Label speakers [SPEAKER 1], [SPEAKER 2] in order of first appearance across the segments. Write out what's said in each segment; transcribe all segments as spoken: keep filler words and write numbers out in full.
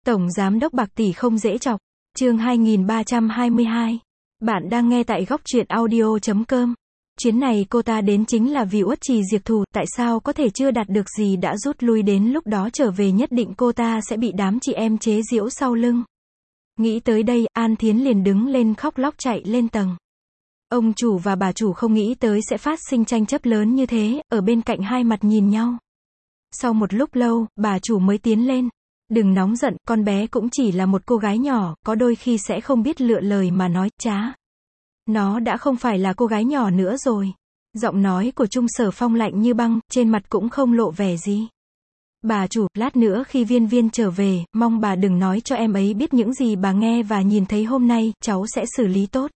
[SPEAKER 1] Tổng Giám đốc bạc tỷ không dễ chọc. Chương hai nghìn ba trăm hai mươi hai. Bạn đang nghe tại góc truyện audio chấm com. Chuyến này cô ta đến chính là vì Uất Trì Diệp thù, tại sao có thể chưa đạt được gì đã rút lui, đến lúc đó trở về nhất định cô ta sẽ bị đám chị em chế giễu sau lưng. Nghĩ tới đây, An Thiến liền đứng lên khóc lóc chạy lên tầng. Ông chủ và bà chủ không nghĩ tới sẽ phát sinh tranh chấp lớn như thế, ở bên cạnh hai mặt nhìn nhau. Sau một lúc lâu, bà chủ mới tiến lên. Đừng nóng giận, con bé cũng chỉ là một cô gái nhỏ, có đôi khi sẽ không biết lựa lời mà nói, chá. Nó đã không phải là cô gái nhỏ nữa rồi. Giọng nói của Trung Sở Phong lạnh như băng, trên mặt cũng không lộ vẻ gì. Bà chủ, lát nữa khi Viên Viên trở về, mong bà đừng nói cho em ấy biết những gì bà nghe và nhìn thấy hôm nay, cháu sẽ xử lý tốt.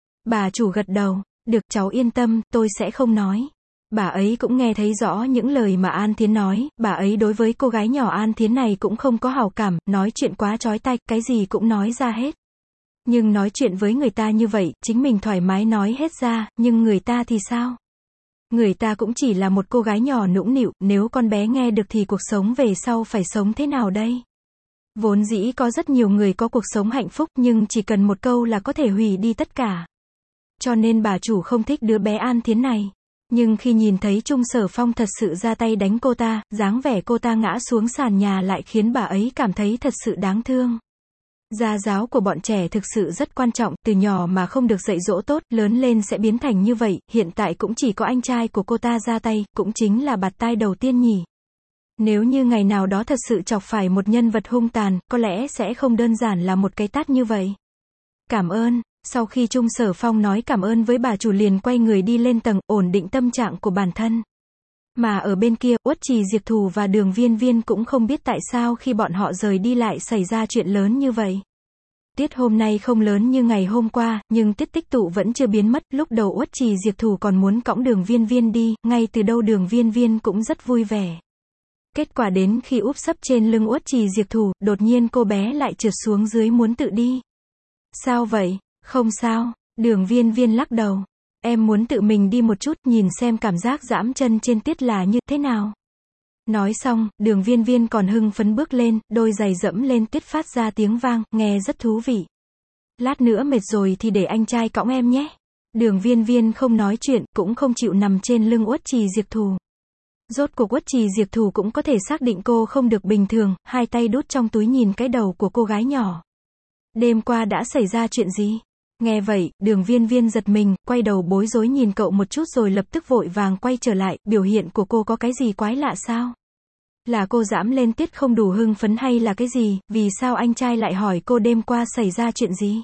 [SPEAKER 1] Bà chủ gật đầu, được, cháu yên tâm, tôi sẽ không nói. Bà ấy cũng nghe thấy rõ những lời mà An Thiến nói, bà ấy đối với cô gái nhỏ An Thiến này cũng không có hảo cảm, nói chuyện quá chói tai, cái gì cũng nói ra hết. Nhưng nói chuyện với người ta như vậy, chính mình thoải mái nói hết ra, nhưng người ta thì sao? Người ta cũng chỉ là một cô gái nhỏ nũng nịu, nếu con bé nghe được thì cuộc sống về sau phải sống thế nào đây? Vốn dĩ có rất nhiều người có cuộc sống hạnh phúc, nhưng chỉ cần một câu là có thể hủy đi tất cả. Cho nên bà chủ không thích đứa bé An Thiến này. Nhưng khi nhìn thấy Trung Sở Phong thật sự ra tay đánh cô ta, dáng vẻ cô ta ngã xuống sàn nhà lại khiến bà ấy cảm thấy thật sự đáng thương. Gia giáo của bọn trẻ thực sự rất quan trọng, từ nhỏ mà không được dạy dỗ tốt, lớn lên sẽ biến thành như vậy, hiện tại cũng chỉ có anh trai của cô ta ra tay, cũng chính là bạt tai đầu tiên nhỉ. Nếu như ngày nào đó thật sự chọc phải một nhân vật hung tàn, có lẽ sẽ không đơn giản là một cái tát như vậy. Cảm ơn. Sau khi Trung Sở Phong nói cảm ơn với bà chủ liền quay người đi lên tầng, ổn định tâm trạng của bản thân. Mà ở bên kia, Uất Trì Diệp thù và Đường Viên Viên cũng không biết tại sao khi bọn họ rời đi lại xảy ra chuyện lớn như vậy. Tiết hôm nay không lớn như ngày hôm qua, nhưng tiết tích tụ vẫn chưa biến mất, lúc đầu Uất Trì Diệp thù còn muốn cõng Đường Viên Viên đi, ngay từ đâu Đường Viên Viên cũng rất vui vẻ. Kết quả đến khi úp sấp trên lưng Uất Trì Diệp thù, đột nhiên cô bé lại trượt xuống dưới muốn tự đi. Sao vậy? Không sao, Đường Viên Viên lắc đầu. Em muốn tự mình đi một chút, nhìn xem cảm giác giẫm chân trên tiết là như thế nào. Nói xong, Đường Viên Viên còn hưng phấn bước lên, đôi giày dẫm lên tiết phát ra tiếng vang, nghe rất thú vị. Lát nữa mệt rồi thì để anh trai cõng em nhé. Đường Viên Viên không nói chuyện, cũng không chịu nằm trên lưng Uất Trì Diệp thù. Rốt cuộc Uất Trì Diệp thù cũng có thể xác định cô không được bình thường, hai tay đút trong túi nhìn cái đầu của cô gái nhỏ. Đêm qua đã xảy ra chuyện gì? Nghe vậy, Đường Viên Viên giật mình, quay đầu bối rối nhìn cậu một chút rồi lập tức vội vàng quay trở lại, biểu hiện của cô có cái gì quái lạ sao? Là cô giẫm lên tiết không đủ hưng phấn hay là cái gì, vì sao anh trai lại hỏi cô đêm qua xảy ra chuyện gì?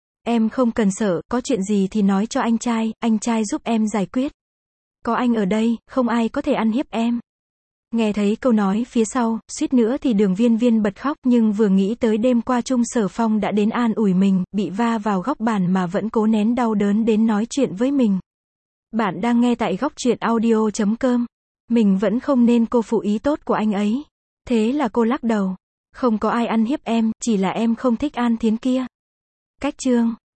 [SPEAKER 1] Em không cần sợ, có chuyện gì thì nói cho anh trai, anh trai giúp em giải quyết. Có anh ở đây, không ai có thể ăn hiếp em. Nghe thấy câu nói phía sau, suýt nữa thì Đường Viên Viên bật khóc, nhưng vừa nghĩ tới đêm qua Trung Sở Phong đã đến an ủi mình, bị va vào góc bàn mà vẫn cố nén đau đớn đến nói chuyện với mình. Bạn đang nghe tại góc truyện audio chấm com. Mình vẫn không nên cô phụ ý tốt của anh ấy. Thế là cô lắc đầu. Không có ai ăn hiếp em, chỉ là em không thích An Thiến kia. Cách chương.